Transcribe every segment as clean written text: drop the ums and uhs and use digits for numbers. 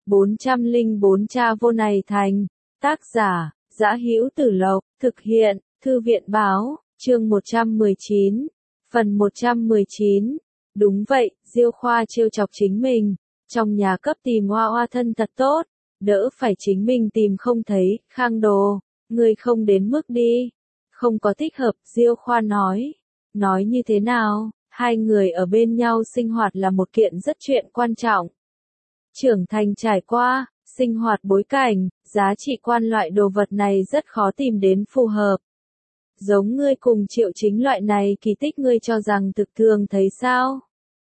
404 Cha vô này thành. Tác giả, Dã Hữu Tử Lộc, thực hiện, Thư viện báo, chương 119, phần 119. Đúng vậy, Diêu Khoa trêu chọc chính mình, trong nhà cấp tìm hoa hoa thân thật tốt, đỡ phải chính mình tìm không thấy. Khang Đồ, ngươi không đến mức đi, không có thích hợp. Diêu Khoa nói như thế nào, hai người ở bên nhau sinh hoạt là một kiện rất chuyện quan trọng. Trưởng thành trải qua, sinh hoạt bối cảnh, giá trị quan loại đồ vật này rất khó tìm đến phù hợp. Giống ngươi cùng Triệu Chính loại này kỳ tích ngươi cho rằng thực thường thấy sao?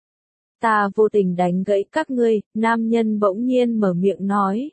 Ta vô tình đánh gãy các ngươi, nam nhân bỗng nhiên mở miệng nói.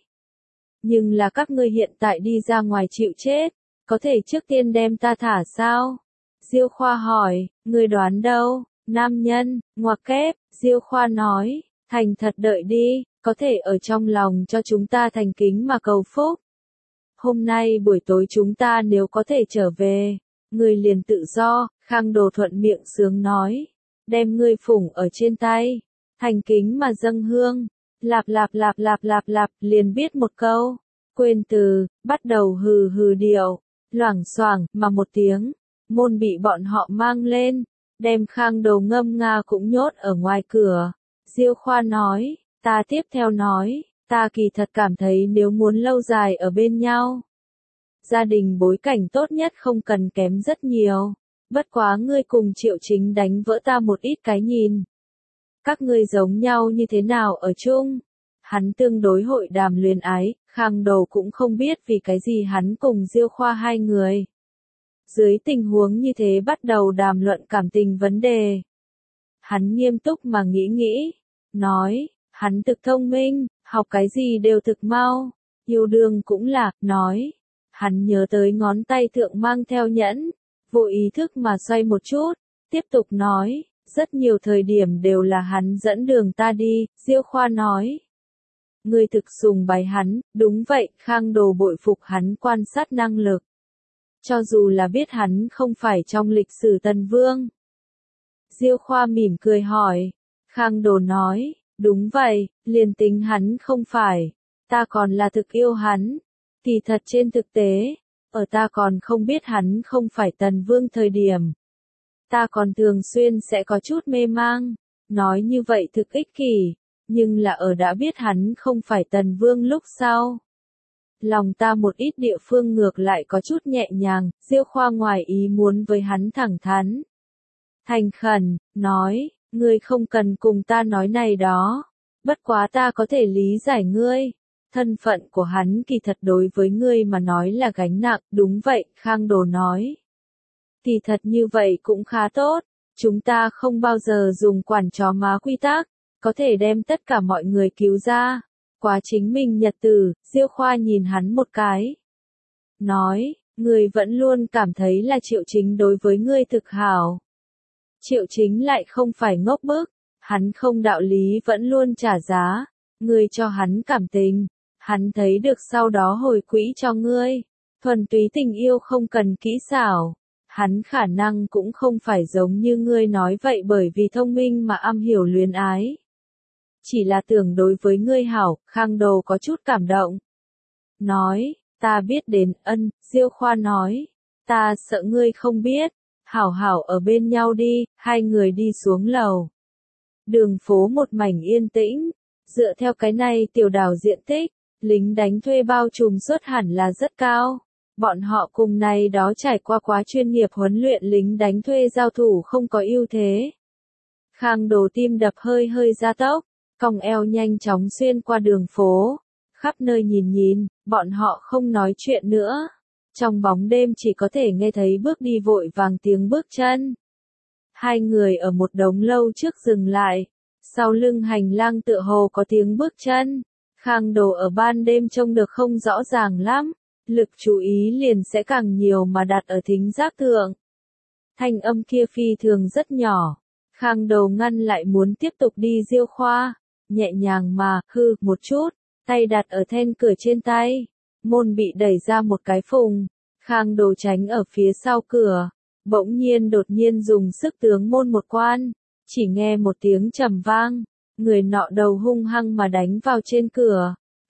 Nhưng là các ngươi hiện tại đi ra ngoài chịu chết, có thể trước tiên đem ta thả sao? Diêu Khoa hỏi, ngươi đoán đâu? Nam nhân, ngoặc kép, Diêu Khoa nói, thành thật đợi đi, có thể ở trong lòng cho chúng ta thành kính mà cầu phúc. Hôm nay buổi tối chúng ta nếu có thể trở về, ngươi liền tự do. Khang Đồ thuận miệng sướng nói, đem ngươi phủng ở trên tay, thành kính mà dâng hương, lạp lạp lạp lạp lạp lạp, liền biết một câu, quên từ, bắt đầu hừ hừ điệu, loảng xoảng mà một tiếng, môn bị bọn họ mang lên, đem Khang Đồ ngâm nga cũng nhốt ở ngoài cửa. Diêu Khoa nói, ta tiếp theo nói, ta kỳ thật cảm thấy nếu muốn lâu dài ở bên nhau, gia đình bối cảnh tốt nhất không cần kém rất nhiều, bất quá ngươi cùng Triệu Chính đánh vỡ ta một ít cái nhìn. Các ngươi giống nhau như thế nào ở chung? Hắn tương đối hội đàm luyến ái, Khang Đồ cũng không biết vì cái gì hắn cùng Diêu Khoa hai người. Dưới tình huống như thế bắt đầu đàm luận cảm tình vấn đề. Hắn nghiêm túc mà nghĩ, nói, hắn thực thông minh, học cái gì đều thực mau, yêu đương cũng là, nói. Hắn nhớ tới ngón tay thượng mang theo nhẫn, vô ý thức mà xoay một chút, tiếp tục nói, rất nhiều thời điểm đều là hắn dẫn đường ta đi. Diêu Khoa nói, ngươi thực sùng bái hắn. Đúng vậy. Khang Đồ bội phục hắn quan sát năng lực. Cho dù là biết hắn không phải trong lịch sử Tần Vương. Diêu Khoa mỉm cười hỏi. Khang Đồ nói, đúng vậy, liền tính hắn không phải, ta còn là thực yêu hắn. Kỳ thật trên thực tế, ở ta còn không biết hắn không phải Tần Vương thời điểm, ta còn thường xuyên sẽ có chút mê mang, nói như vậy thực ích kỷ, nhưng là ở đã biết hắn không phải Tần Vương lúc sau, lòng ta một ít địa phương ngược lại có chút nhẹ nhàng. Diêu Khoa ngoài ý muốn với hắn thẳng thắn, thành khẩn, nói, ngươi không cần cùng ta nói này đó, bất quá ta có thể lý giải ngươi. Thân phận của hắn kỳ thật đối với ngươi mà nói là gánh nặng. Đúng vậy. Khang Đồ nói, kỳ thật như vậy cũng khá tốt, chúng ta không bao giờ dùng quản chó má quy tắc, có thể đem tất cả mọi người cứu ra, quá chính mình nhật tử. Diêu Khoa nhìn hắn một cái, nói, ngươi vẫn luôn cảm thấy là Triệu Chính đối với ngươi thực hảo. Triệu Chính lại không phải ngốc bức, hắn không đạo lý vẫn luôn trả giá, ngươi cho hắn cảm tình, hắn thấy được sau đó hồi quỹ cho ngươi, thuần túy tình yêu không cần kỹ xảo. Hắn khả năng cũng không phải giống như ngươi nói vậy bởi vì thông minh mà am hiểu luyến ái. Chỉ là tưởng đối với ngươi hảo. Khang Đồ có chút cảm động. Nói, ta biết đến. Ân. Diêu Khoa nói, ta sợ ngươi không biết. Hảo hảo ở bên nhau đi. Hai người đi xuống lầu. Đường phố một mảnh yên tĩnh. Dựa theo cái này tiểu đảo diện tích, lính đánh thuê bao trùm suất hẳn là rất cao. Bọn họ cùng này đó trải qua quá chuyên nghiệp huấn luyện lính đánh thuê giao thủ không có ưu thế. Khang Đồ tim đập hơi gia tốc, cong eo nhanh chóng xuyên qua đường phố, khắp nơi nhìn, bọn họ không nói chuyện nữa. Trong bóng đêm chỉ có thể nghe thấy bước đi vội vàng tiếng bước chân. Hai người ở một đống lâu trước dừng lại, sau lưng hành lang tựa hồ có tiếng bước chân. Khang Đồ ở ban đêm trông được không rõ ràng lắm, lực chú ý liền sẽ càng nhiều mà đặt ở thính giác thượng. Thanh âm kia phi thường rất nhỏ. Khang Đồ ngăn lại muốn tiếp tục đi Diêu Khoa, nhẹ nhàng mà, hư, một chút, tay đặt ở then cửa trên tay. Môn bị đẩy ra một cái phùng, Khang Đồ tránh ở phía sau cửa, bỗng nhiên đột nhiên dùng sức tướng môn một quan, chỉ nghe một tiếng trầm vang, người nọ đầu hung hăng mà đánh vào trên cửa,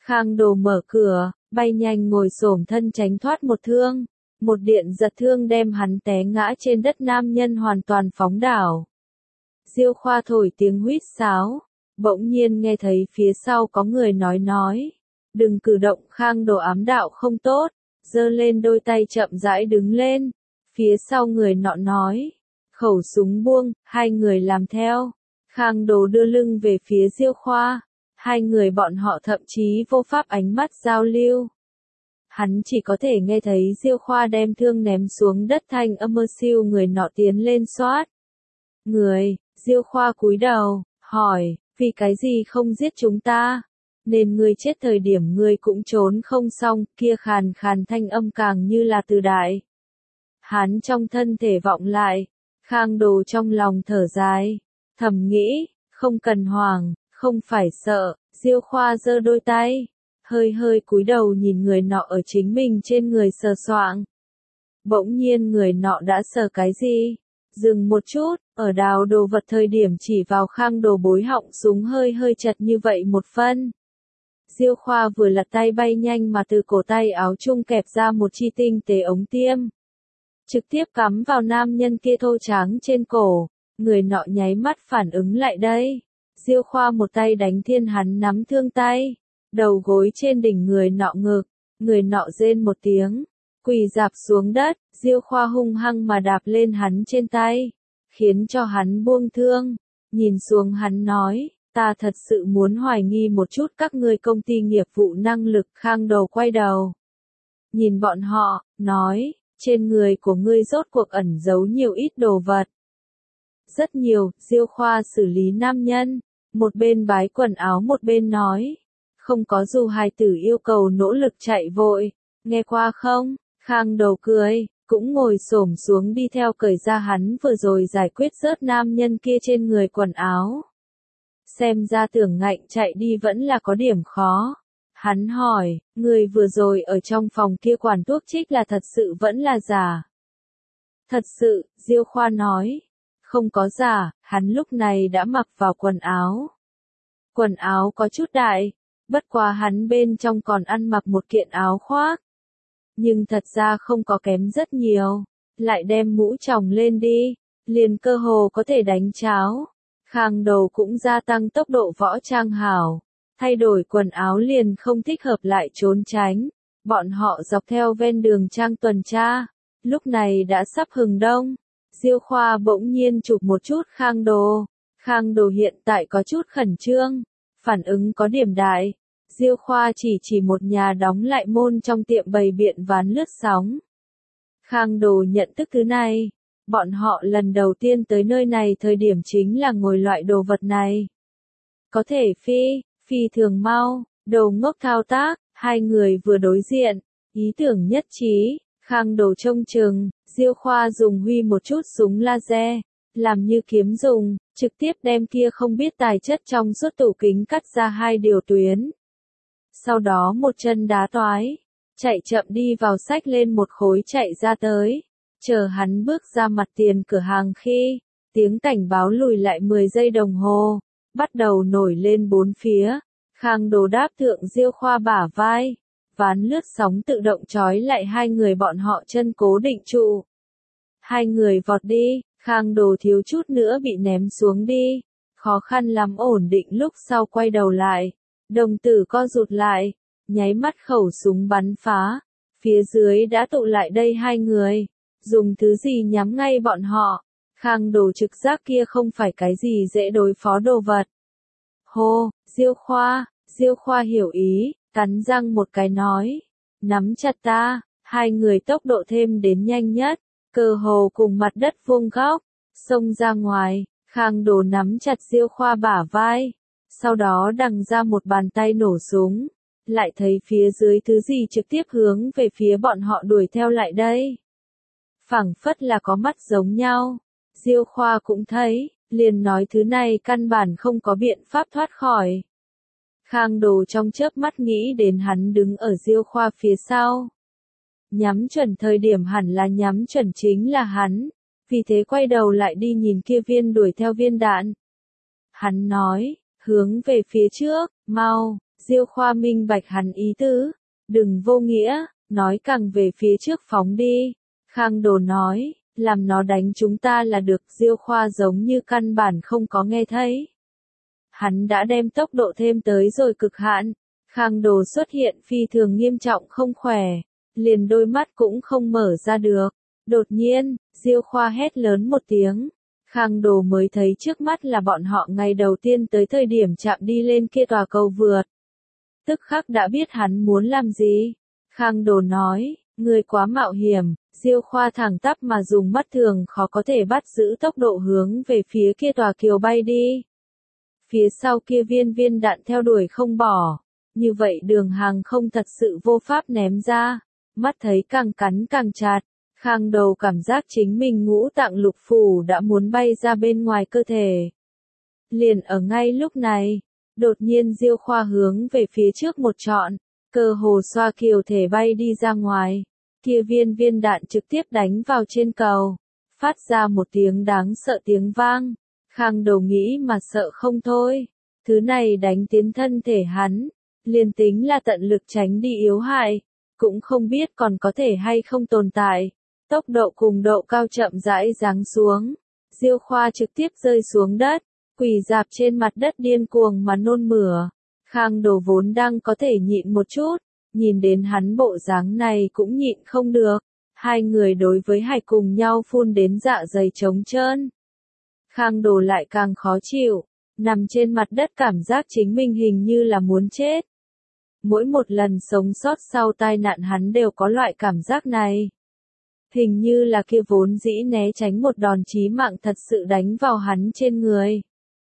Khang Đồ mở cửa, bay nhanh ngồi xổm thân tránh thoát một thương. Một điện giật thương đem hắn té ngã trên đất, nam nhân hoàn toàn phóng đảo. Diêu Khoa thổi tiếng huýt sáo, bỗng nhiên nghe thấy phía sau có người nói. Đừng cử động. Khang Đồ ám đạo không tốt, giơ lên đôi tay chậm rãi đứng lên. Phía sau người nọ nói, khẩu súng buông, hai người làm theo. Khang Đồ đưa lưng về phía Diêu Khoa, hai người bọn họ thậm chí vô pháp ánh mắt giao lưu. Hắn chỉ có thể nghe thấy Diêu Khoa đem thương ném xuống đất, thanh âm mơ siêu người nọ tiến lên soát. Người, Diêu Khoa cúi đầu, hỏi, vì cái gì không giết chúng ta? Nên ngươi chết thời điểm ngươi cũng trốn không xong, kia khàn khàn thanh âm càng như là từ đại. Hắn trong thân thể vọng lại, Khang Đồ trong lòng thở dài, thầm nghĩ, không cần hoảng, không phải sợ. Diêu Khoa giơ đôi tay, hơi cúi đầu nhìn người nọ ở chính mình trên người sờ soạng. Bỗng nhiên người nọ đã sờ cái gì? Dừng một chút, ở đào đồ vật thời điểm chỉ vào Khang Đồ bối họng súng hơi chật như vậy một phân. Diêu Khoa vừa lật tay bay nhanh mà từ cổ tay áo chung kẹp ra một chi tinh tế ống tiêm. Trực tiếp cắm vào nam nhân kia thô tráng trên cổ, người nọ nháy mắt phản ứng lại đây. Diêu Khoa một tay đánh thiên hắn nắm thương tay, đầu gối trên đỉnh người nọ ngực, người nọ rên một tiếng, quỳ rạp xuống đất. Diêu Khoa hung hăng mà đạp lên hắn trên tay, khiến cho hắn buông thương, nhìn xuống hắn nói, ta thật sự muốn hoài nghi một chút các ngươi công ty nghiệp vụ năng lực. Khang Đồ quay đầu, nhìn bọn họ, nói, trên người của ngươi rốt cuộc ẩn giấu nhiều ít đồ vật. Rất nhiều. Diêu Khoa xử lý nam nhân, một bên bái quần áo một bên nói, không có dù hài tử yêu cầu nỗ lực chạy vội, nghe qua không? Khang Đồ cười, cũng ngồi xổm xuống đi theo cởi ra hắn vừa rồi giải quyết rớt nam nhân kia trên người quần áo. Xem ra tưởng ngạnh chạy đi vẫn là có điểm khó. Hắn hỏi, người vừa rồi ở trong phòng kia quản thuốc trích là thật sự vẫn là giả? Thật sự. Diêu Khoa nói, không có giả. Hắn lúc này đã mặc vào quần áo. Quần áo có chút đại, bất quá hắn bên trong còn ăn mặc một kiện áo khoác. Nhưng thật ra không có kém rất nhiều, lại đem mũ tròng lên đi, liền cơ hồ có thể đánh cháo. Khang Đồ cũng gia tăng tốc độ võ trang hảo, thay đổi quần áo liền không thích hợp lại trốn tránh. Bọn họ dọc theo ven đường trang tuần tra, lúc này đã sắp hừng đông. Diêu Khoa bỗng nhiên chụp một chút Khang Đồ. Khang Đồ hiện tại có chút khẩn trương, phản ứng có điểm đại. Diêu Khoa chỉ một nhà đóng lại môn trong tiệm bày biện ván lướt sóng. Khang Đồ nhận thức thứ này, bọn họ lần đầu tiên tới nơi này thời điểm chính là ngồi loại đồ vật này. Có thể phi thường mau. Đồ ngốc thao tác, hai người vừa đối diện, ý tưởng nhất trí. Khang Đồ trông chừng, Diêu Khoa dùng huy một chút súng laser, làm như kiếm dùng, trực tiếp đem kia không biết tài chất trong suốt tủ kính cắt ra hai điều tuyến. Sau đó một chân đá toái, chạy chậm đi vào xách lên một khối chạy ra tới. Chờ hắn bước ra mặt tiền cửa hàng khi, tiếng cảnh báo lùi lại 10 giây đồng hồ, bắt đầu nổi lên bốn phía. Khang Đồ đáp thượng Diêu Khoa bả vai, ván lướt sóng tự động trói lại hai người bọn họ chân cố định trụ. Hai người vọt đi, Khang Đồ thiếu chút nữa bị ném xuống đi, khó khăn lắm ổn định lúc sau quay đầu lại, đồng tử co rụt lại, nháy mắt khẩu súng bắn phá, phía dưới đã tụ lại đây hai người, dùng thứ gì nhắm ngay bọn họ. Khang Đồ trực giác kia không phải cái gì dễ đối phó đồ vật. Hô, Diêu Khoa hiểu ý, cắn răng một cái nói, nắm chặt ta. Hai người tốc độ thêm đến nhanh nhất, cơ hồ cùng mặt đất vuông góc, xông ra ngoài. Khang Đồ nắm chặt Diêu Khoa bả vai, sau đó đằng ra một bàn tay nổ súng, lại thấy phía dưới thứ gì trực tiếp hướng về phía bọn họ đuổi theo lại đây. Phảng phất là có mắt giống nhau, Diêu Khoa cũng thấy, liền nói thứ này căn bản không có biện pháp thoát khỏi. Khang Đồ trong chớp mắt nghĩ đến hắn đứng ở Diêu Khoa phía sau. Nhắm chuẩn thời điểm hẳn là nhắm chuẩn chính là hắn, vì thế quay đầu lại đi nhìn kia viên đuổi theo viên đạn. Hắn nói, hướng về phía trước, mau. Diêu Khoa minh bạch hắn ý tứ, đừng vô nghĩa, nói càng về phía trước phóng đi. Khang Đồ nói, làm nó đánh chúng ta là được. Diêu Khoa giống như căn bản không có nghe thấy. Hắn đã đem tốc độ thêm tới rồi cực hạn. Khang Đồ xuất hiện phi thường nghiêm trọng không khỏe, liền đôi mắt cũng không mở ra được. Đột nhiên, Diêu Khoa hét lớn một tiếng. Khang Đồ mới thấy trước mắt là bọn họ ngày đầu tiên tới thời điểm chạm đi lên kia tòa cầu vượt. Tức khắc đã biết hắn muốn làm gì. Khang Đồ nói, ngươi quá mạo hiểm. Diêu Khoa thẳng tắp mà dùng mắt thường khó có thể bắt giữ tốc độ hướng về phía kia tòa kiều bay đi. Phía sau kia viên đạn theo đuổi không bỏ. Như vậy đường hàng không thật sự vô pháp ném ra. Mắt thấy càng cắn càng chặt. Khang Đồ cảm giác chính mình ngũ tạng lục phủ đã muốn bay ra bên ngoài cơ thể. Liền ở ngay lúc này, đột nhiên Diêu Khoa hướng về phía trước một trọn, cơ hồ xoa kiều thể bay đi ra ngoài. Kia viên đạn trực tiếp đánh vào trên cầu, phát ra một tiếng đáng sợ tiếng vang. Khang Đồ nghĩ mà sợ không thôi. Thứ này đánh tiến thân thể hắn, liền tính là tận lực tránh đi yếu hại, cũng không biết còn có thể hay không tồn tại. Tốc độ cùng độ cao chậm rãi giáng xuống. Diêu Khoa trực tiếp rơi xuống đất, quỳ rạp trên mặt đất điên cuồng mà nôn mửa. Khang Đồ vốn đang có thể nhịn một chút, nhìn đến hắn bộ dáng này cũng nhịn không được. Hai người đối với hải cùng nhau phun đến dạ dày trống trơn. Khang Đồ lại càng khó chịu, nằm trên mặt đất cảm giác chính mình hình như là muốn chết. Mỗi một lần sống sót sau tai nạn hắn đều có loại cảm giác này. Hình như là kia vốn dĩ né tránh một đòn chí mạng thật sự đánh vào hắn trên người.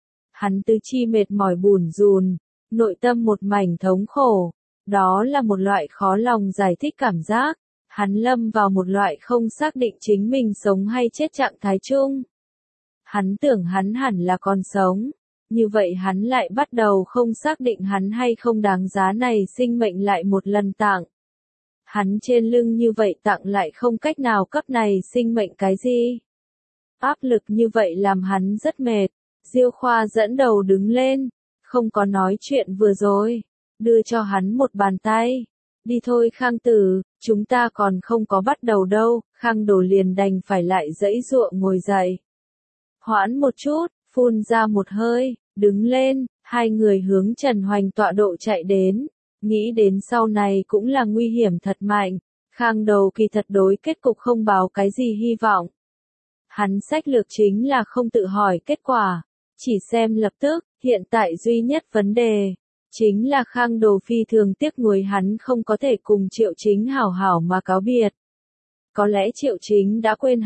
Hắn tứ chi mệt mỏi bủn rùn, nội tâm một mảnh thống khổ. Đó là một loại khó lòng giải thích cảm giác. Hắn lâm vào một loại không xác định chính mình sống hay chết trạng thái chung. Hắn tưởng hắn hẳn là còn sống. Như vậy hắn lại bắt đầu không xác định hắn hay không đáng giá này sinh mệnh lại một lần tặng. Hắn trên lưng như vậy tặng lại không cách nào cấp này sinh mệnh cái gì. Áp lực như vậy làm hắn rất mệt. Diêu Khoa dẫn đầu đứng lên, không có nói chuyện vừa rồi, đưa cho hắn một bàn tay. Đi thôi Khang Tử, chúng ta còn không có bắt đầu đâu. Khang Đồ liền đành phải lại giãy giụa ngồi dậy. Hoãn một chút, phun ra một hơi, đứng lên, hai người hướng Trần Hoành tọa độ chạy đến. Nghĩ đến sau này cũng là nguy hiểm thật mạnh. Khang Đồ kỳ thật đối kết cục không báo cái gì hy vọng. Hắn sách lược chính là không tự hỏi kết quả, chỉ xem lập tức. Hiện tại duy nhất vấn đề chính là Khang Đồ phi thường tiếc nuối hắn không có thể cùng Triệu Chính hảo hảo mà cáo biệt. Có lẽ Triệu Chính đã quên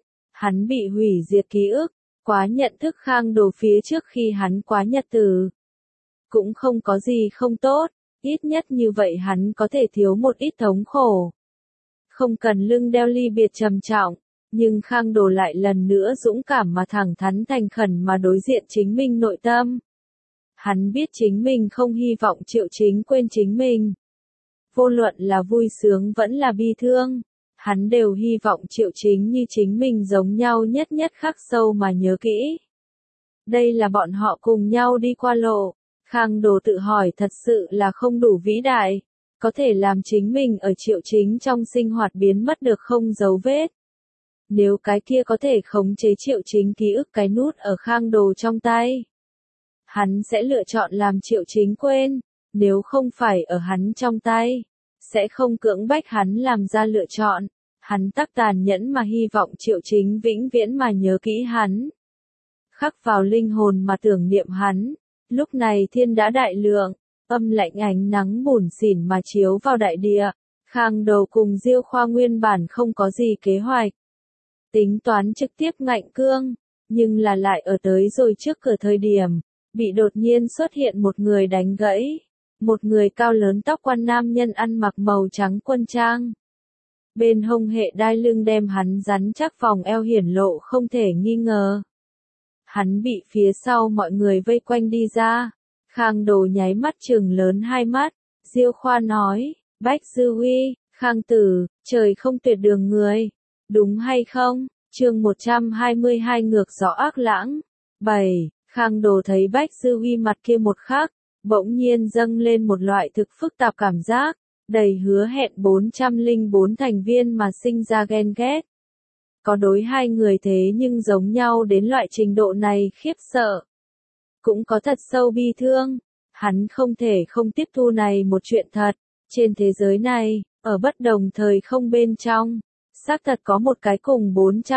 hắn bị hủy diệt ký ức, quá nhận thức Khang Đồ phía trước khi hắn quá nhật tử. Cũng không có gì không tốt, ít nhất như vậy hắn có thể thiếu một ít thống khổ. Không cần lưng đeo ly biệt trầm trọng, nhưng Khang Đồ lại lần nữa dũng cảm mà thẳng thắn thành khẩn mà đối diện chính mình nội tâm. Hắn biết chính mình không hy vọng Triệu Chính quên chính mình. Vô luận là vui sướng vẫn là bi thương, hắn đều hy vọng Triệu Chính như chính mình giống nhau nhất nhất khắc sâu mà nhớ kỹ. Đây là bọn họ cùng nhau đi qua lộ. Khang Đồ tự hỏi thật sự là không đủ vĩ đại, có thể làm chính mình ở Triệu Chính trong sinh hoạt biến mất được không dấu vết. Nếu cái kia có thể khống chế Triệu Chính ký ức cái nút ở Khang Đồ trong tay, hắn sẽ lựa chọn làm Triệu Chính quên, nếu không phải ở hắn trong tay, sẽ không cưỡng bách hắn làm ra lựa chọn. Hắn tắc tàn nhẫn mà hy vọng Triệu Chính vĩnh viễn mà nhớ kỹ hắn, khắc vào linh hồn mà tưởng niệm hắn. Lúc này thiên đã đại lượng, âm lạnh ánh nắng bủn xỉn mà chiếu vào đại địa. Khang Đồ cùng Diêu Khoa nguyên bản không có gì kế hoạch, tính toán trực tiếp ngạnh cương, nhưng là lại ở tới rồi trước cửa thời điểm, bị đột nhiên xuất hiện một người đánh gãy. Một người cao lớn tóc quan nam nhân ăn mặc màu trắng quân trang. Bên hông hệ đai lưng đem hắn rắn chắc vòng eo hiển lộ không thể nghi ngờ. Hắn bị phía sau mọi người vây quanh đi ra. Khang Đồ nháy mắt trừng lớn hai mắt. Diêu Khoa nói, Bách Dư Huy, Khang Tử, trời không tuyệt đường người. Đúng hay không? Chương 122 ngược gió ác lãng. 7. Khang Đồ thấy Bách Dư Huy mặt kia một khắc, bỗng nhiên dâng lên một loại thực phức tạp cảm giác, đầy hứa hẹn 404 thành viên mà sinh ra ghen ghét. Có đối hai người thế nhưng giống nhau đến loại trình độ này khiếp sợ. Cũng có thật sâu bi thương, hắn không thể không tiếp thu này một chuyện thật, trên thế giới này, ở bất đồng thời không bên trong, xác thật có một cái cùng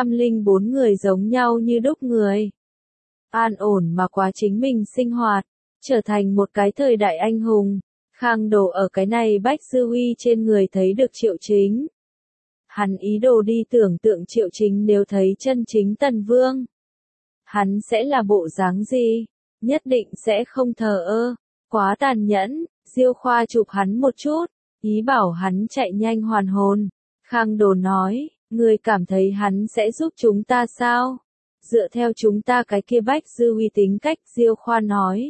404 người giống nhau như đúc người. An ổn mà quá chính mình sinh hoạt, trở thành một cái thời đại anh hùng. Khang Đồ ở cái này Bách Dư Uy trên người thấy được Triệu Chính. Hắn ý đồ đi tưởng tượng Triệu Chính nếu thấy chân chính Tần Vương. Hắn sẽ là bộ dáng gì? Nhất định sẽ không thờ ơ, quá tàn nhẫn. Diêu Khoa chụp hắn một chút, ý bảo hắn chạy nhanh hoàn hồn. Khang Đồ nói, người cảm thấy hắn sẽ giúp chúng ta sao? Dựa theo chúng ta cái kia Bách Dư Uy tính cách, Diêu Khoa nói.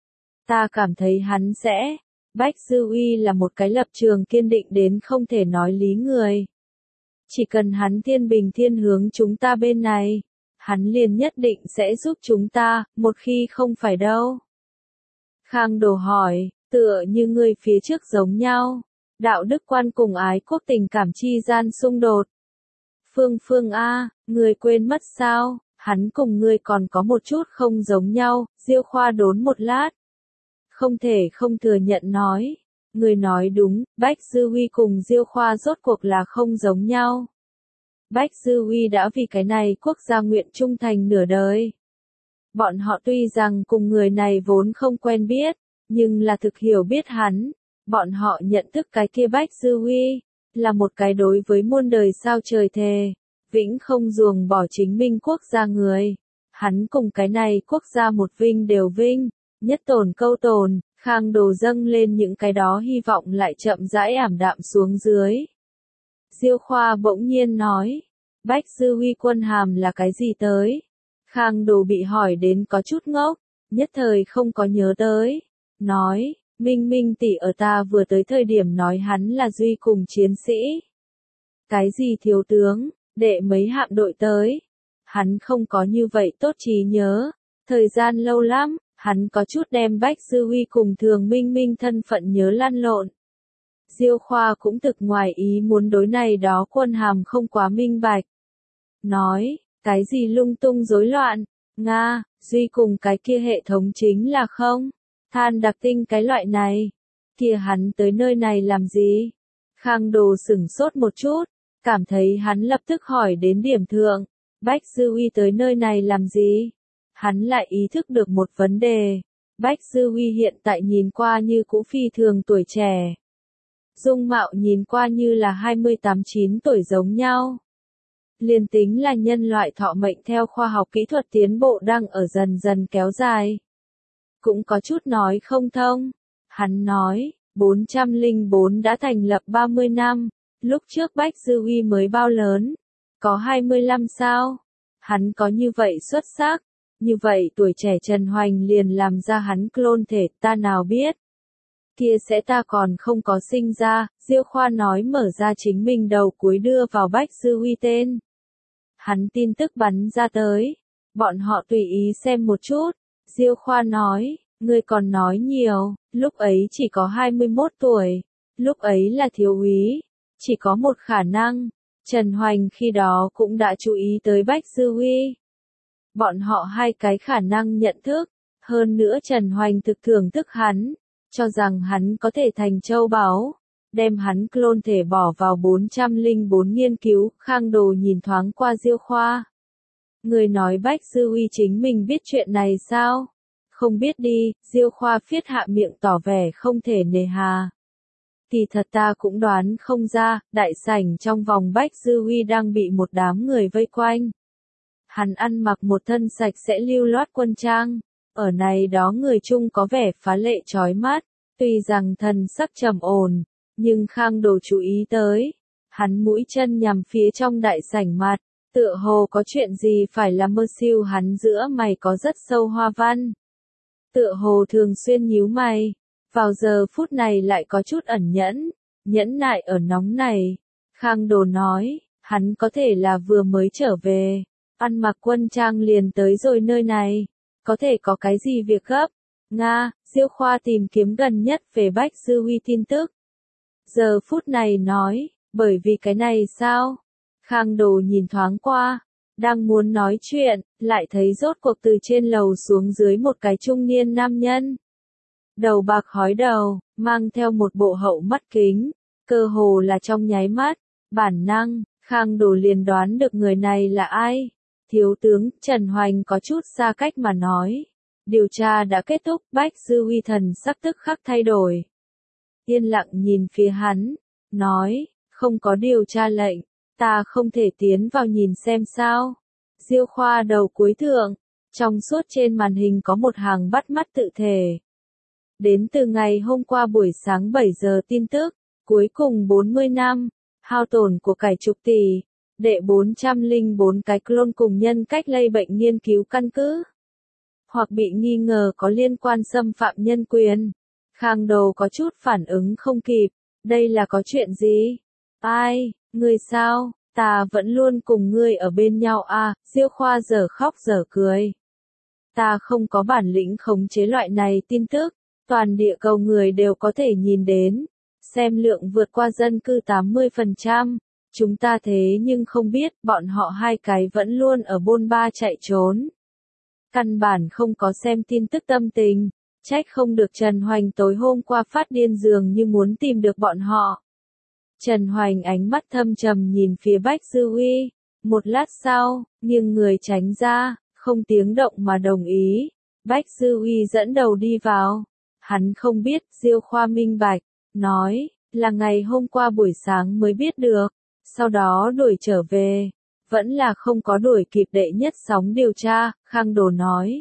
Ta cảm thấy hắn sẽ. Bách Dư Uy là một cái lập trường kiên định đến không thể nói lý người. Chỉ cần hắn thiên bình thiên hướng chúng ta bên này, hắn liền nhất định sẽ giúp chúng ta, một khi không phải đâu. Khang Đồ hỏi, tựa như người phía trước giống nhau, đạo đức quan cùng ái quốc tình cảm chi gian xung đột. Phương A, người quên mất sao, hắn cùng người còn có một chút không giống nhau, Diêu Khoa đốn một lát. Không thể không thừa nhận nói. Người nói đúng, Bách Dư Uy cùng Diêu Khoa rốt cuộc là không giống nhau. Bách Dư Uy đã vì cái này quốc gia nguyện trung thành nửa đời. Bọn họ tuy rằng cùng người này vốn không quen biết, nhưng là thực hiểu biết hắn. Bọn họ nhận thức cái kia Bách Dư Uy, là một cái đối với muôn đời sao trời thề, vĩnh không ruồng bỏ chính minh quốc gia người. Hắn cùng cái này quốc gia một vinh đều vinh, nhất tồn câu tồn. Khang Đồ dâng lên những cái đó hy vọng lại chậm rãi ảm đạm xuống dưới. Diêu Khoa bỗng nhiên nói, Bách Dư Uy quân hàm là cái gì tới? Khang Đồ bị hỏi đến có chút ngốc, nhất thời không có nhớ tới. Nói, Minh tỷ ở ta vừa tới thời điểm nói hắn là Duy cùng chiến sĩ. Cái gì thiếu tướng, đệ mấy hạm đội tới? Hắn không có như vậy tốt trí nhớ, thời gian lâu lắm. Hắn có chút đem Bách Dư Uy cùng Thường Minh thân phận nhớ lăn lộn. Diêu Khoa cũng thực ngoài ý muốn đối này đó quân hàm không quá minh bạch. Nói, cái gì lung tung rối loạn, Nga, Duy cùng cái kia hệ thống chính là không? Than đặc tinh cái loại này. Kia hắn tới nơi này làm gì? Khang Đồ sửng sốt một chút, cảm thấy hắn lập tức hỏi đến điểm thượng. Bách Dư Uy tới nơi này làm gì? Hắn lại ý thức được một vấn đề. Bách Dư Uy hiện tại nhìn qua như cũ phi thường tuổi trẻ. Dung mạo nhìn qua như là 28-9 tuổi giống nhau. Liên tính là nhân loại thọ mệnh theo khoa học kỹ thuật tiến bộ đang ở dần dần kéo dài. Cũng có chút nói không thông. Hắn nói, 404 đã thành lập 30 năm. Lúc trước Bách Dư Uy mới bao lớn? Có 25 sao? Hắn có như vậy xuất sắc? Như vậy tuổi trẻ Trần Hoành liền làm ra hắn clone thể, ta nào biết. Kia sẽ ta còn không có sinh ra, Diêu Khoa nói mở ra chính mình đầu cuối đưa vào Bách Dư Uy tên. Hắn tin tức bắn ra tới. Bọn họ tùy ý xem một chút. Diêu Khoa nói, ngươi còn nói nhiều, lúc ấy chỉ có 21 tuổi. Lúc ấy là thiếu úy. Chỉ có một khả năng. Trần Hoành khi đó cũng đã chú ý tới Bách Dư Uy. Bọn họ hai cái khả năng nhận thức, hơn nữa Trần Hoành thực thưởng thức hắn, cho rằng hắn có thể thành châu báu, đem hắn clone thể bỏ vào 404 nghiên cứu. Khang Đồ nhìn thoáng qua Diêu Khoa. Người nói Bách Dư Uy chính mình biết chuyện này sao? Không biết đi, Diêu Khoa phiết hạ miệng tỏ vẻ không thể nề hà. Kỳ thật ta cũng đoán không ra, đại sảnh trong vòng Bách Dư Uy đang bị một đám người vây quanh. Hắn ăn mặc một thân sạch sẽ lưu loát quân trang, ở này đó người chung có vẻ phá lệ chói mắt, tuy rằng thần sắc trầm ổn, nhưng Khang Đồ chú ý tới, hắn mũi chân nhằm phía trong đại sảnh mặt, tựa hồ có chuyện gì phải làm mơ siêu hắn giữa mày có rất sâu hoa văn. Tựa hồ thường xuyên nhíu mày, vào giờ phút này lại có chút ẩn nhẫn nại ở nóng này. Khang Đồ nói, hắn có thể là vừa mới trở về. Ăn mặc quân trang liền tới rồi nơi này, có thể có cái gì việc gấp? Nga, Diêu Khoa tìm kiếm gần nhất về Bách Dư Huy tin tức. Giờ phút này nói, bởi vì cái này sao? Khang Đồ nhìn thoáng qua, đang muốn nói chuyện, lại thấy rốt cuộc từ trên lầu xuống dưới một cái trung niên nam nhân. Đầu bạc hói đầu, mang theo một bộ hậu mắt kính, cơ hồ là trong nháy mắt, bản năng, Khang Đồ liền đoán được người này là ai. Thiếu tướng Trần Hoành có chút xa cách mà nói. Điều tra đã kết thúc, Bách Dư Huy thần sắc tức khắc thay đổi. Yên lặng nhìn phía hắn, nói, không có điều tra lệnh, ta không thể tiến vào nhìn xem sao. Diêu Khoa đầu cuối thượng, trong suốt trên màn hình có một hàng bắt mắt tự thể. Đến từ ngày hôm qua buổi sáng 7 giờ tin tức, cuối cùng 40 năm, hao tổn của cải chục tỷ, đệ 404 cái clone cùng nhân cách lây bệnh nghiên cứu căn cứ. Hoặc bị nghi ngờ có liên quan xâm phạm nhân quyền. Khang Đồ có chút phản ứng không kịp, đây là có chuyện gì? Ai, ngươi sao, ta vẫn luôn cùng ngươi ở bên nhau à, Diêu Khoa giờ khóc giờ cười. Ta không có bản lĩnh khống chế loại này tin tức, toàn địa cầu người đều có thể nhìn đến, xem lượng vượt qua dân cư 80%, chúng ta thế nhưng không biết, bọn họ hai cái vẫn luôn ở bôn ba chạy trốn. Căn bản không có xem tin tức tâm tình, trách không được Trần Hoành tối hôm qua phát điên dường như muốn tìm được bọn họ. Trần Hoành ánh mắt thâm trầm nhìn phía Bách Dư Huy, một lát sau, nghiêng người tránh ra, không tiếng động mà đồng ý. Bách Dư Huy dẫn đầu đi vào, hắn không biết, Diêu Khoa minh bạch, nói, là ngày hôm qua buổi sáng mới biết được, sau đó đuổi trở về. Vẫn là không có đuổi kịp đệ nhất sóng điều tra, Khang Đồ nói.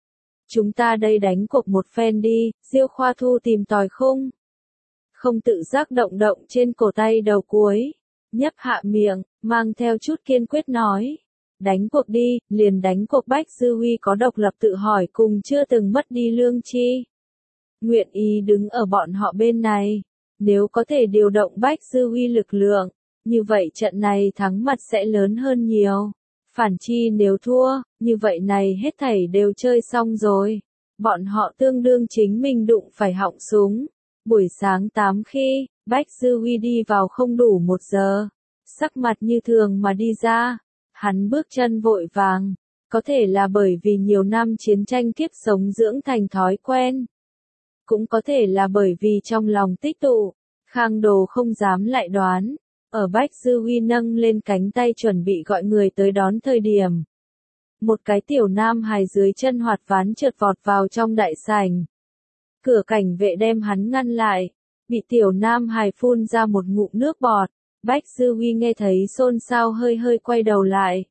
Chúng ta đây đánh cuộc một phen đi, Diêu Khoa thu tìm tòi khung. Không tự giác động động trên cổ tay đầu cuối, nhấp hạ miệng, mang theo chút kiên quyết nói. Đánh cuộc đi, liền đánh cuộc Bách Dư Huy có độc lập tự hỏi cùng chưa từng mất đi lương chi. Nguyện ý đứng ở bọn họ bên này, nếu có thể điều động Bách Dư Huy lực lượng. Như vậy trận này thắng mặt sẽ lớn hơn nhiều. Phản chi nếu thua, như vậy này hết thảy đều chơi xong rồi. Bọn họ tương đương chính mình đụng phải họng súng. Buổi sáng 8 khi, Bách Dư Huy đi vào không đủ 1 giờ. Sắc mặt như thường mà đi ra. Hắn bước chân vội vàng. Có thể là bởi vì nhiều năm chiến tranh kiếp sống dưỡng thành thói quen. Cũng có thể là bởi vì trong lòng tích tụ. Khang Đồ không dám lại đoán. Ở Bách Dư Huy nâng lên cánh tay chuẩn bị gọi người tới đón thời điểm. Một cái tiểu nam hài dưới chân hoạt ván trượt vọt vào trong đại sảnh. Cửa cảnh vệ đem hắn ngăn lại. Bị tiểu nam hài phun ra một ngụm nước bọt. Bách Dư Huy nghe thấy xôn xao hơi hơi quay đầu lại.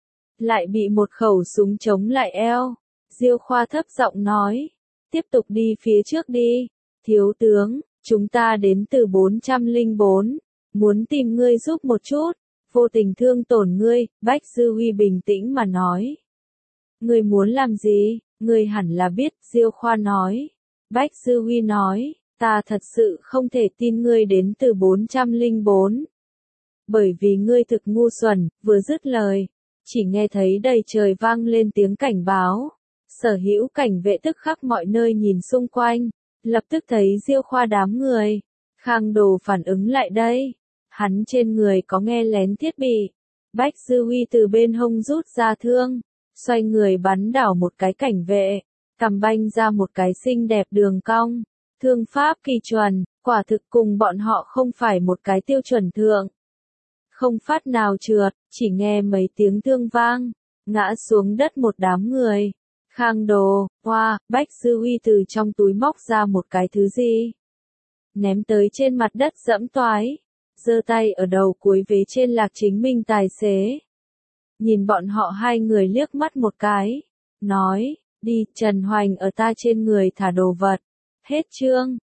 Lại bị một khẩu súng chống lại eo. Diêu Khoa thấp giọng nói. Tiếp tục đi phía trước đi. Thiếu tướng, chúng ta đến từ 404. Muốn tìm ngươi giúp một chút, vô tình thương tổn ngươi, Bách Dư Huy bình tĩnh mà nói. Ngươi muốn làm gì, ngươi hẳn là biết, Diêu Khoa nói. Bách Dư Huy nói, ta thật sự không thể tin ngươi đến từ 404. Bởi vì ngươi thực ngu xuẩn, vừa dứt lời, chỉ nghe thấy đầy trời vang lên tiếng cảnh báo. Sở hữu cảnh vệ tức khắc mọi nơi nhìn xung quanh, lập tức thấy Diêu Khoa đám người. Khang Đồ phản ứng lại đây. Hắn trên người có nghe lén thiết bị. Bách Dư Huy từ bên hông rút ra thương, xoay người bắn đảo một cái cảnh vệ, cầm banh ra một cái xinh đẹp đường cong. Thương pháp kỳ chuẩn, quả thực cùng bọn họ không phải một cái tiêu chuẩn thượng. Không phát nào trượt, chỉ nghe mấy tiếng thương vang, ngã xuống đất một đám người. Khang Đồ, hoa, Bách Dư Huy từ trong túi móc ra một cái thứ gì. Ném tới trên mặt đất dẫm toái. Giơ tay ở đầu cuối vế trên lạc chính minh tài xế. Nhìn bọn họ hai người liếc mắt một cái. Nói, đi, Trần Hoành ở ta trên người thả đồ vật. Hết chương.